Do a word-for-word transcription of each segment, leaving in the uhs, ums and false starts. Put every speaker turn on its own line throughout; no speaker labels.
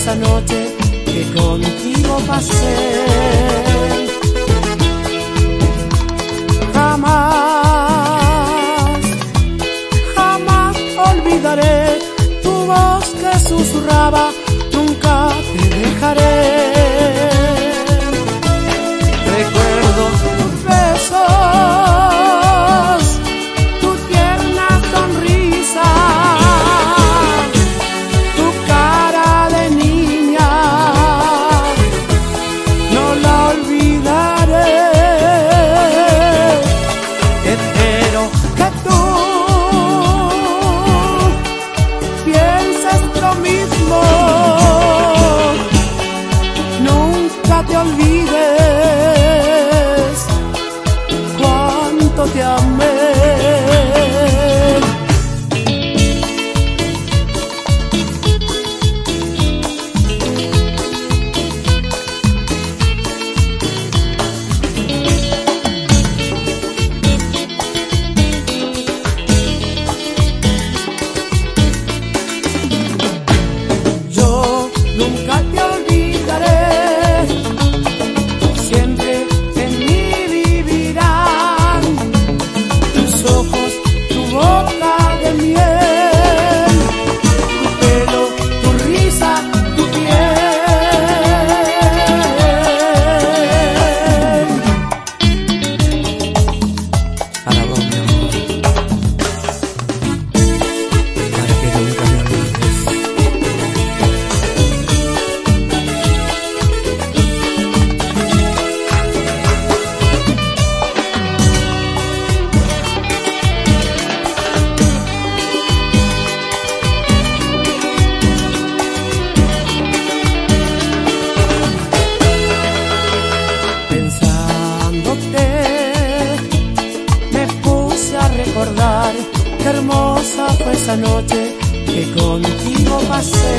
esa noche que contigo pasé. Jamás, jamás olvidaré tu voz que susurraba, nunca te dejaré. Recuerdo tus besos, tu tierna sonrisa, tu cara de niña, no la olvidaré. Espero que tú pienses lo mismo, nunca te olvides cuánto te amé. Yo nunca te olvidaré, siempre en mí vivirán tus ojos, tu boca de miel, tu pelo, tu risa, tu piel. Para vos, mi amor, para que nunca me olvides. Pensándote, me puse a recordar qué hermosa fue esa noche que contigo pasé.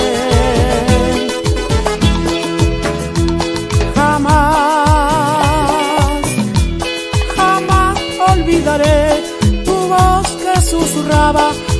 Jamás, jamás olvidaré tu voz que susurraba,